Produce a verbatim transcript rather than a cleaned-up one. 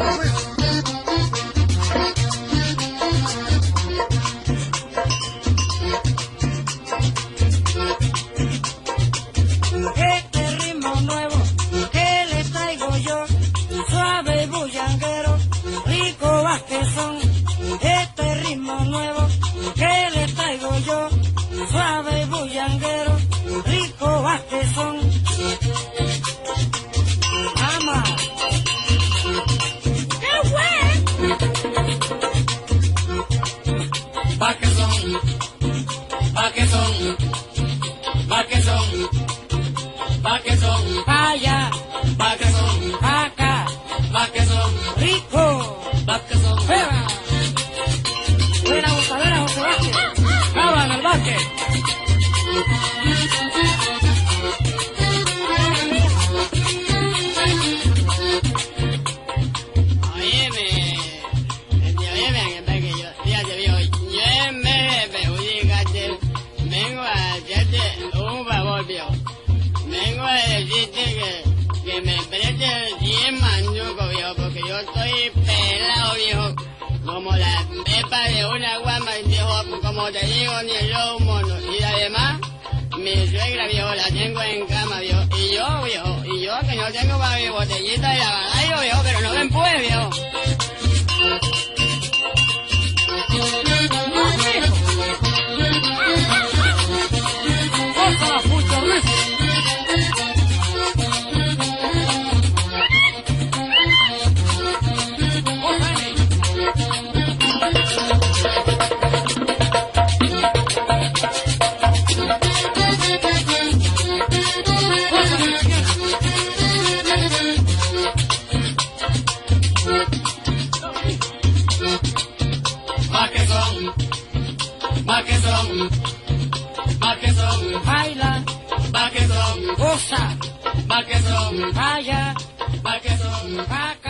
Este ritmo nuevo que le traigo yo, suave bullanguero, rico Vázquezón. Este ritmo nuevo que le traigo yo, suave bullanguero, rico Vázquezón. Ama. ¡Qué bueno! Vázquezón, Vázquezón, Vázquezón, Vázquezón, Allá, Vázquezón, acá, Vázquezón, rico. Vázquezón. ¡Fuera! Buena gozadera, José Vázquez. ¡Cava en el Vázquez! Óyeme, óyeme, que que yo, fíjate viejo, yo en vez de perjudicarte, vengo a hacerte un favor viejo. Vengo a decirte que, que me prestes cien manducos viejo, porque yo estoy pelado viejo, como la pepa de una guama viejo, como te digo, ni el lobo mono. Y además, mi suegra viejo la tengo en cama viejo, y yo viejo, y yo que no tengo para mi botellita de lavadillo viejo, pero no me empuje viejo. ¡Corta la pucha, Luis! Vázquezón, Vázquezón, Vázquezón, Baila, Vázquezón, goza, Vázquezón, allá, Vázquezón. acá.